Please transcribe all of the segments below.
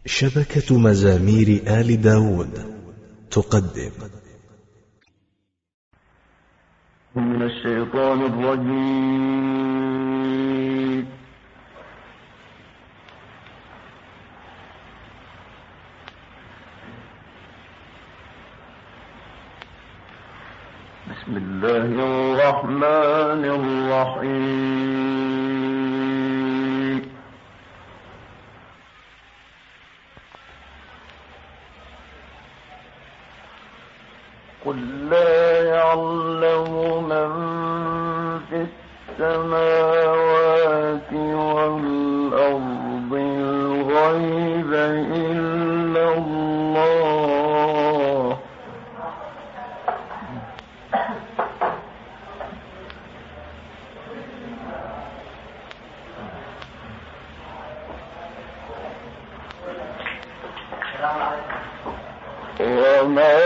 شبكة مزامير آل داود تقدم. من الشيطان الرجيم. بسم الله الرحمن الرحيم. قل لا يعلم من في السماوات والأرض الغيب إلا الله وما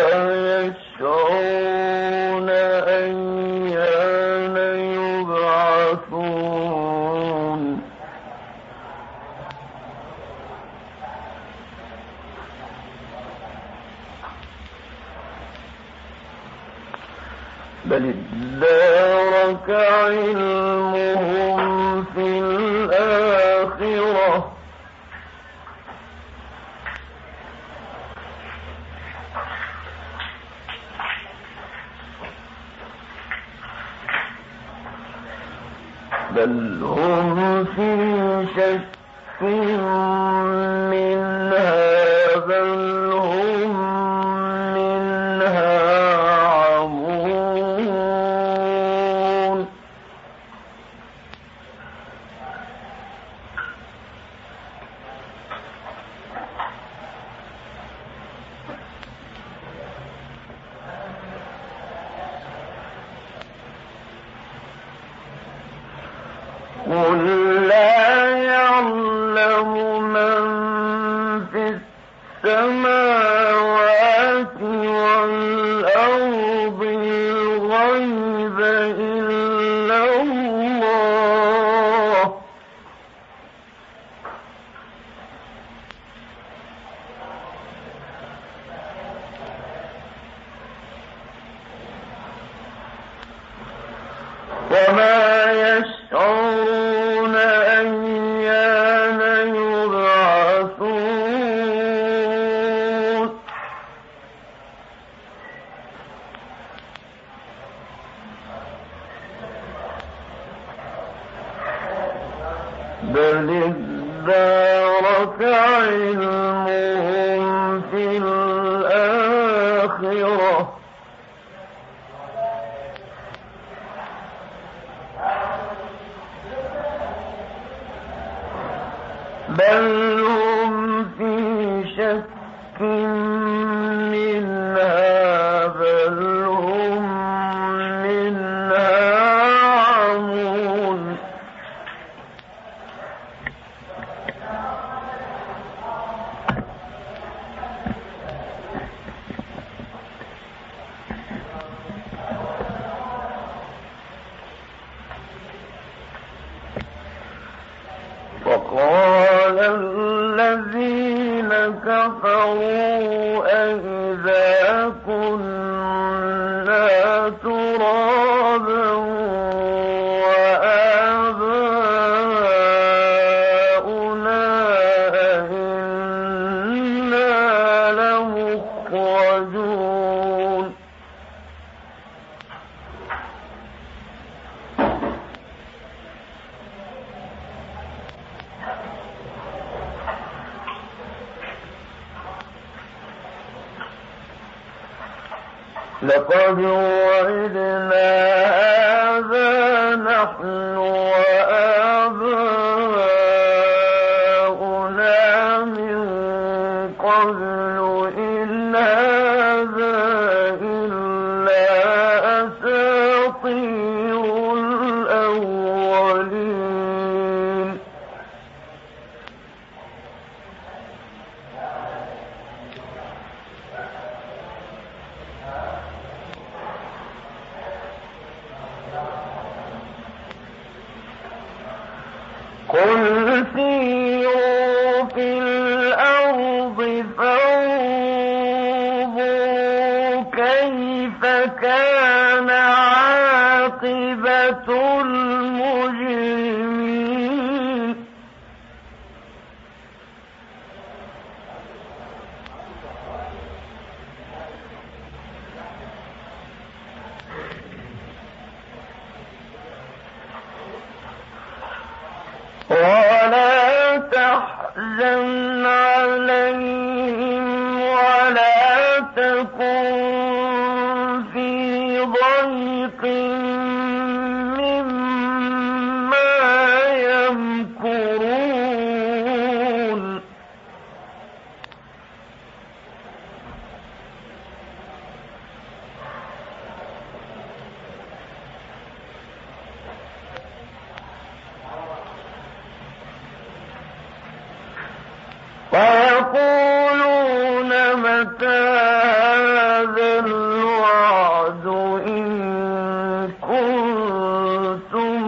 يشعرون أيان يبعثون بل ادارك علمهم في الآخرة بل هم في شك منها بل هم منها عمون قل لا يعلم من في السماوات والأرض الغيب إلا الله وما يشعرون أيان يبعثون بل ادارك علمهم في الآخرة بل هم في شك منها بل هم منها عمون وقال الذين كفروا أئذا كنا ترابا وآباؤنا أئنا لمخرجون لقد وعدنا هذا نحن وآباؤنا من قبل إن هذا إلا أساطير الأولين قل سيروا في الأرض كان عاقبة المجرمين ولا تحزن عليهم ولا تكن في ضيق مما يمكرون ويقولون متى هذا الوعد إن كنتم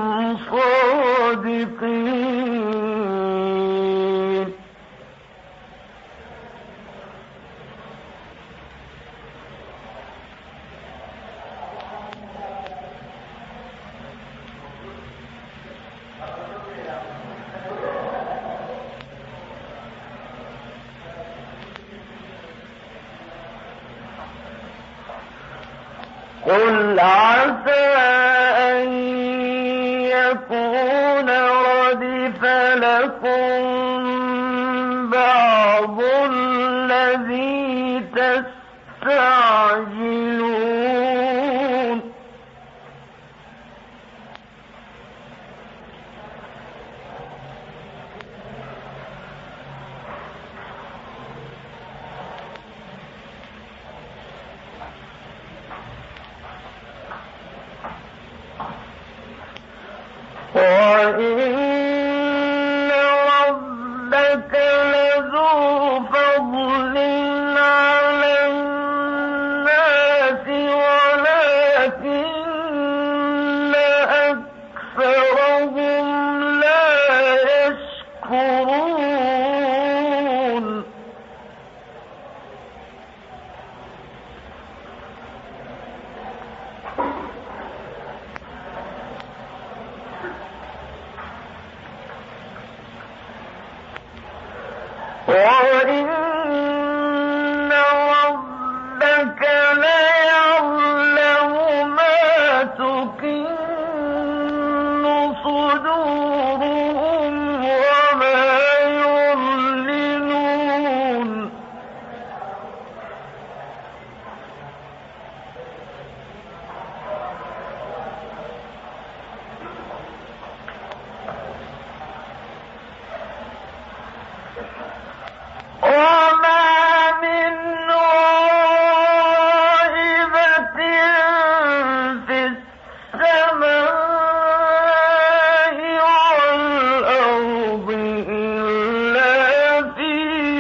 صادقين قل عسى أن يكون ردف لكم بعض الذي تستعجلون وإن ربك لذو فضل على الناس ولكن أكثرهم لا يشكرون وإن ربك ليعلم ما تكن صدورهم وما يعلنون وما من غائبة في السماء والأرض إلا في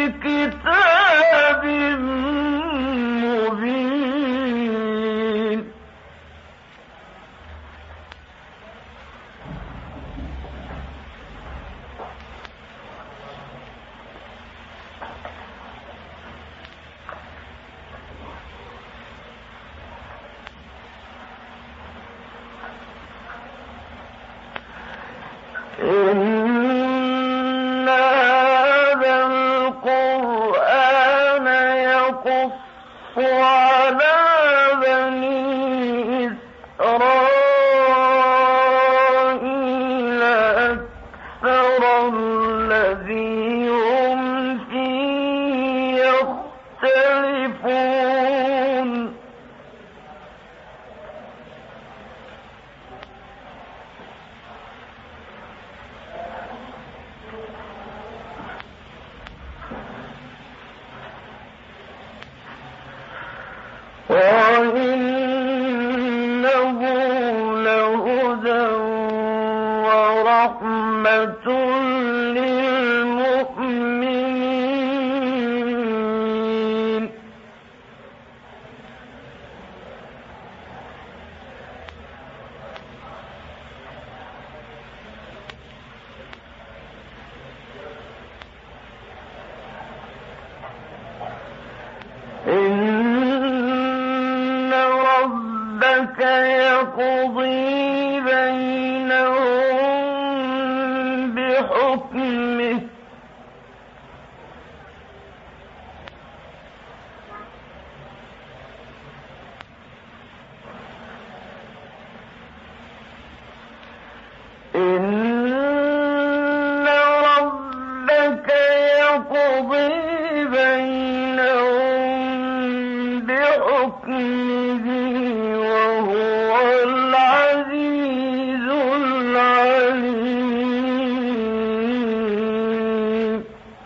كتاب مبين إن هذا القرآن يقص على بني إسرائيل أكثر الذي هم فيه يختلفون يقضي بينهم بحكمه إن ربك يقضي بينهم بحكمه وهو العزيز العليم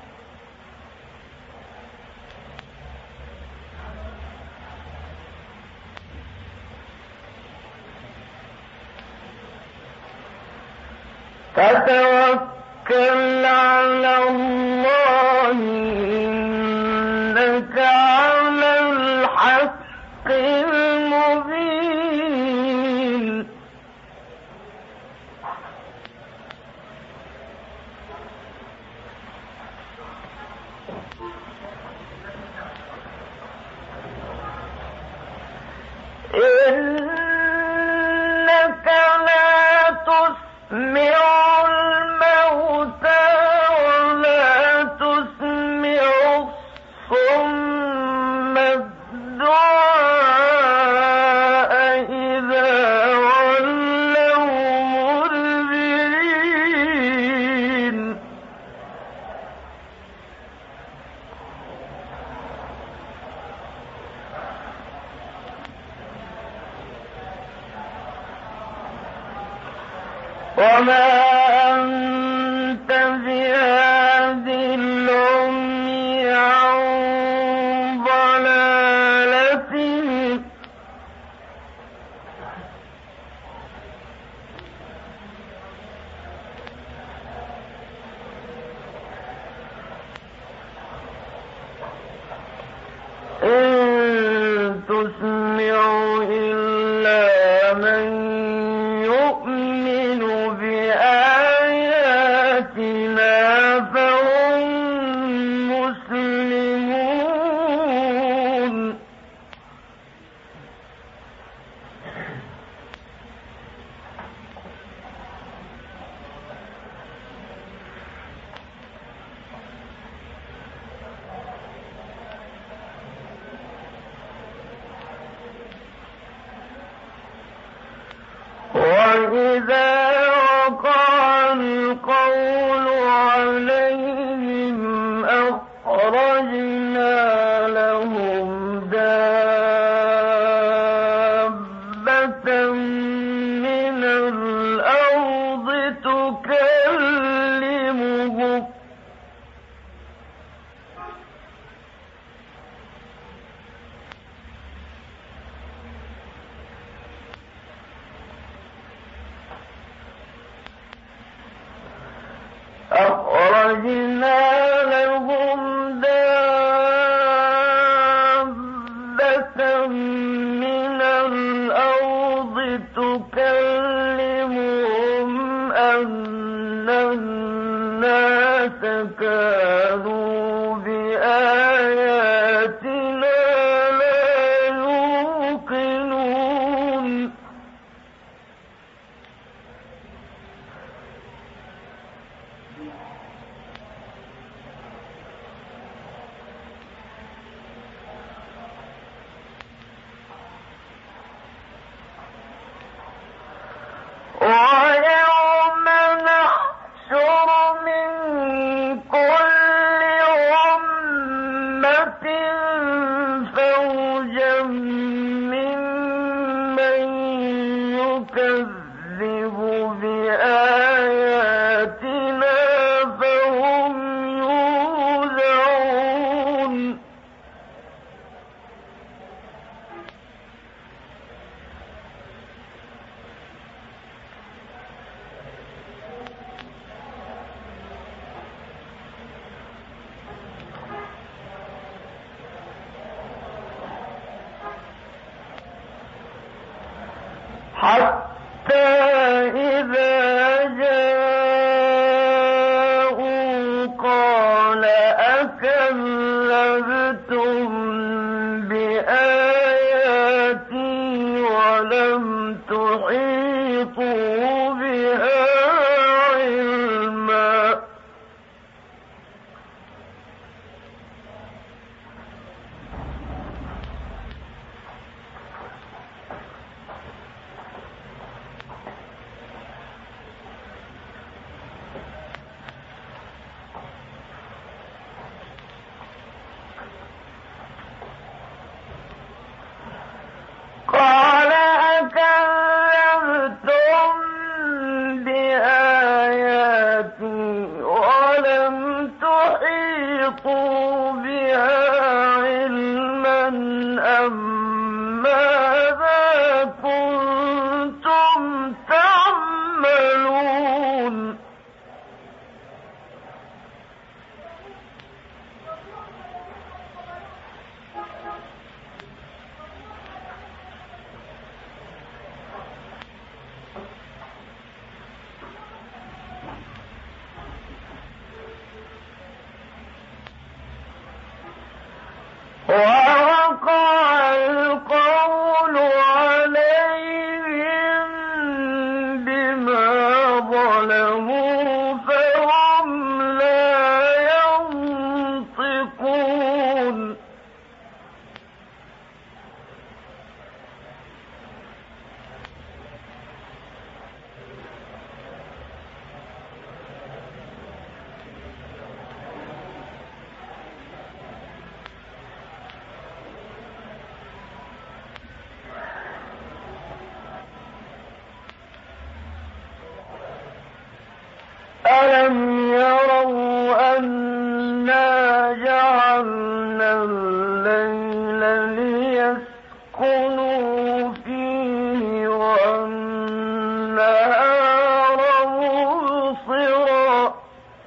فتوكل على الله إنك على الحق المبين إنك لا تسمع الموتى ولا تسمع الصم الدعاء إذا ولوا مدبرين وما أنت بهاد العمي عن ضلالتهم إن تسمع إلا من يؤمن بآياتنا فهم مسلمون وإذا وقع القول عليهم أخرجنا لهم دابة من الأرض تكلمهم أخرجنا لهم دابة من الأرض تكلمهم أن الناس كانوا بآياتنا لا يوقنون ويوم نحشر من كل أمة فوجا ممن يكذب بآياتنا فهم يوزعون حتى إذا جاءوا قال أكذبتم بآياتي ولم الليل ليسكنوا فيه والنهار مبصرا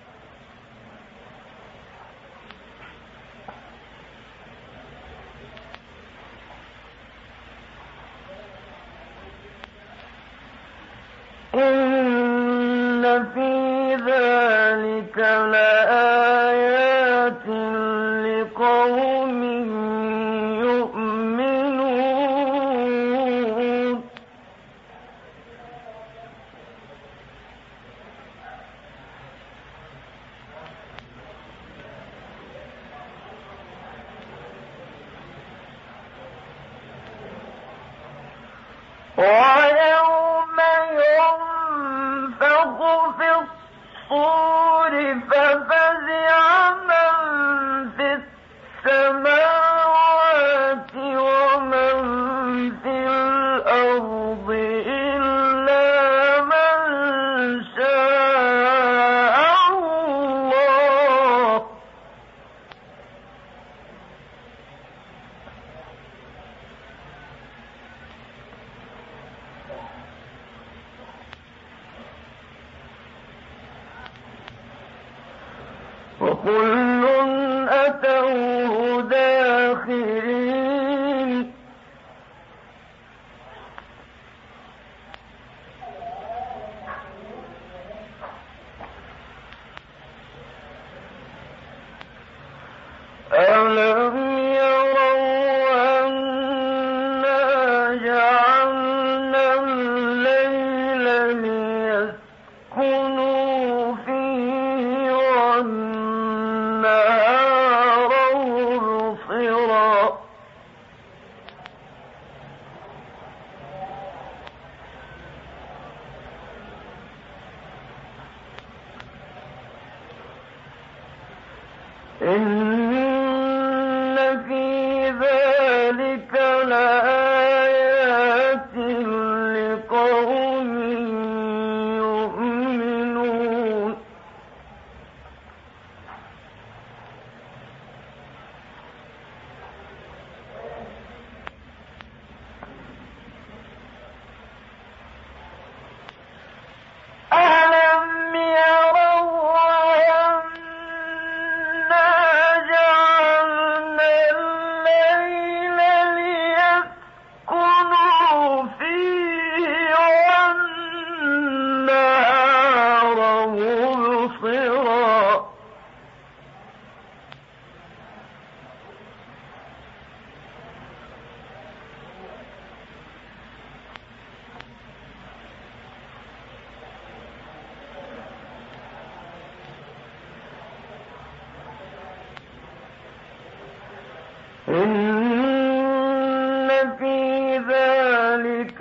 إن في ذلك لآيات لقوم يؤمنون ويوم ينفخ في الصور ففزع من في السماوات ومن في الأرض إلا من شاء الله وكل أتوه داخرين ألم يروا أنا جعلنا الليل ليسكنوا فيه والنهار مبصرا إن في ذلك لآيات لقوم يؤمنون ألم يروا أنا جعلنا الليل ليسكنوا فيه والنهار مبصرا إن في ذلك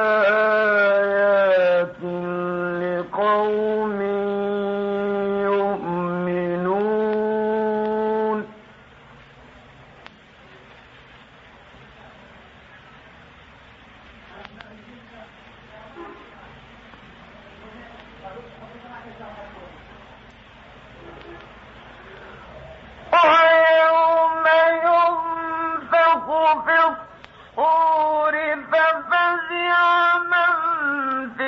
لآيات لقوم يؤمنون ويوم ينفخ في الصور ففزع من في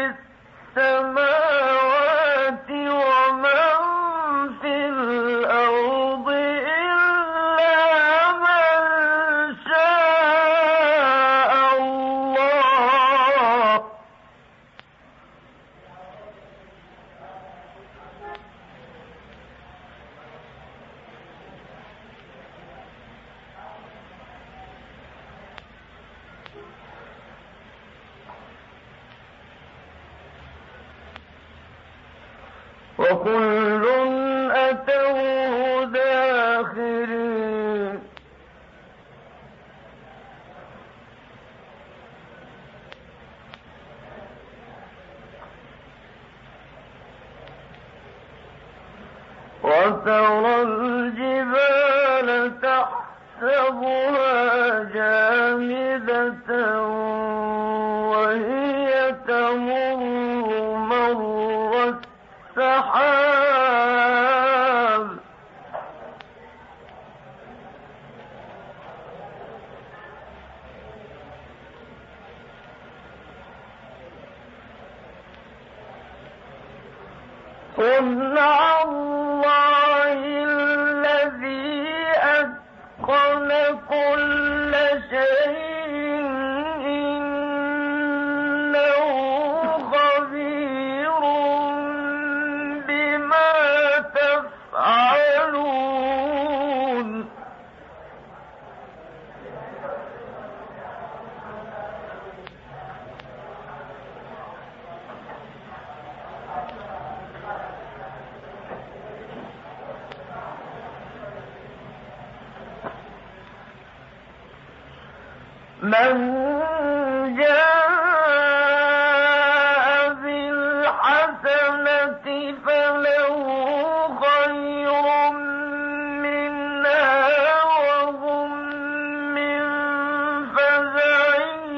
السماوات ومن في الأرض إلا من شاء الله وكل أتوه داخرين وترى الجبال تحسبها جامدة وهي تمر مر السحاب صنع الله الذي أتقن كل شيء إنه خبير بما تفعلون من جاء بالحسنة فله خير منها وهم من فزع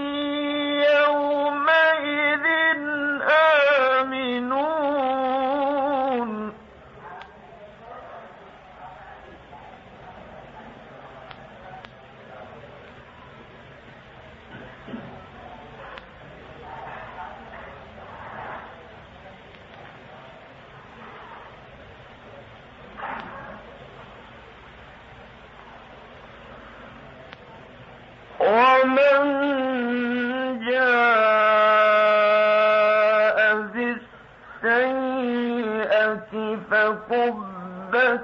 يومئذ آمنون ومن جاء بالسيئة فكبت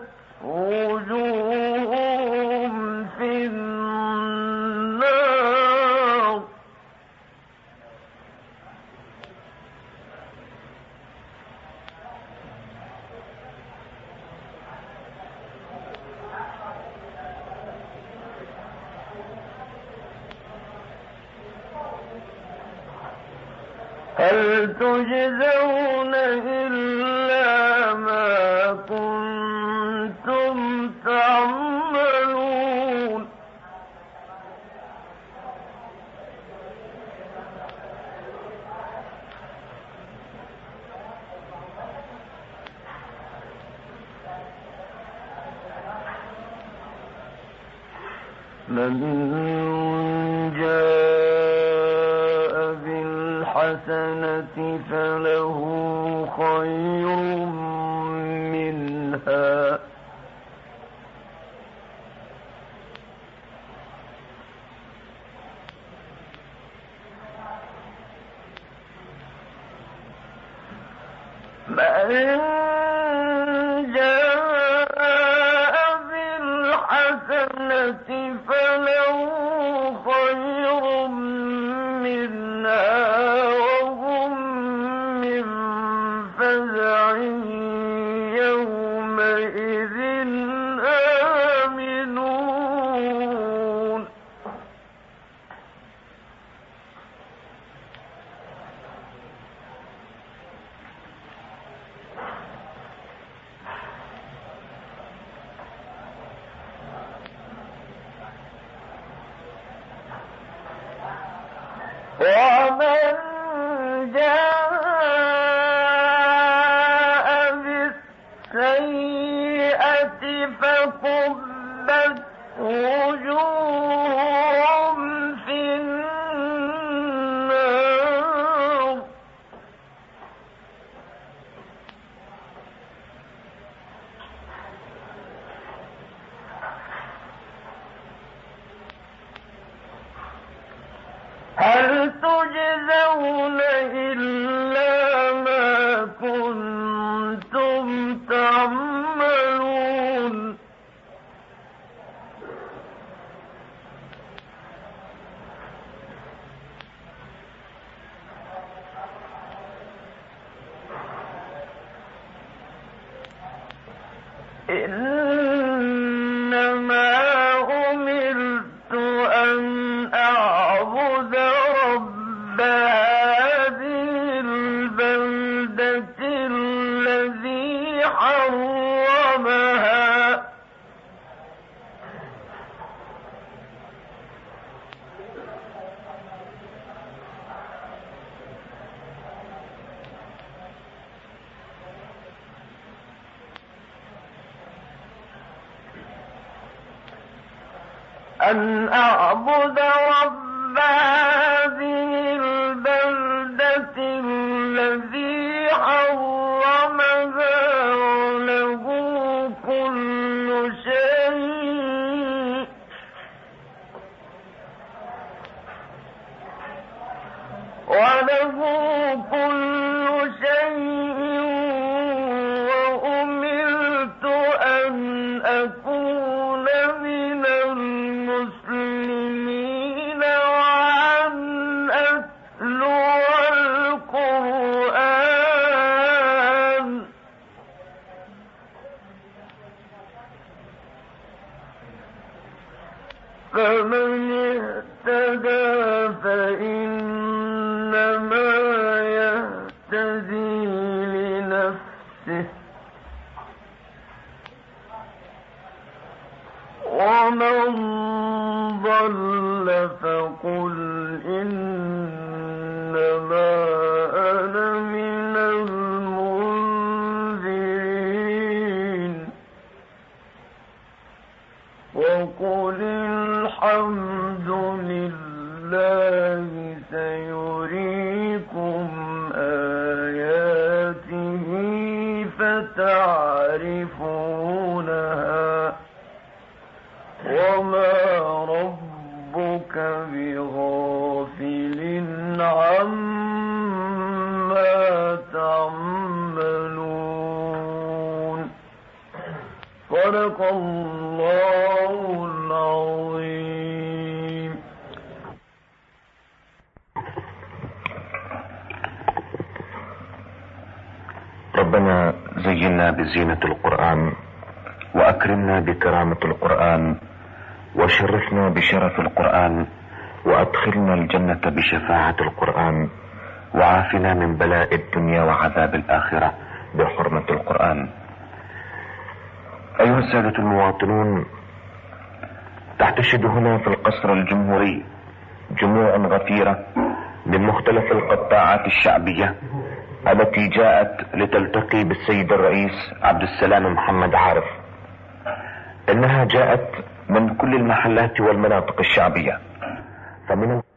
وجوههم في النار هل تجزون إلا ما كنتم تعملون من جاء بالحسنة فله خير منها من جاء بالحسنة فله خير منها وهم من فزع يومئذ آمنون ومن جاء بالسيئة فكبت وجوههم في النار هل تجزون إلا ما كنتم تعملون إنما أمرت أن أعبد رب هذه البلدة الذي حرمها أن أعبد رب هذه البلدة الذي حرمها وله كل شيء وأمرت أن أكون من المسلمين وأن أتلو القرآن فمن اهتدى فإنما يهتدي لنفسه ومن ضل فقل إنما أنا من المنذرين وقل الحمد لله سيريكم آياته فتعرفونها وما ربك بغافل عما تعملون. صدق الله العظيم. ربنا زينا بزينة القرآن وأكرمنا بكرامة القرآن وشرفنا بشرف القرآن وأدخلنا الجنة بشفاعة القرآن وعافنا من بلاء الدنيا وعذاب الآخرة بحرمة القرآن. أيها السادة المواطنون، تحتشد هنا في القصر الجمهوري جموع غفيرة من مختلف القطاعات الشعبية التي جاءت لتلتقي بالسيد الرئيس عبد السلام محمد عارف. إنها جاءت من كل المحلات والمناطق الشعبية، فمن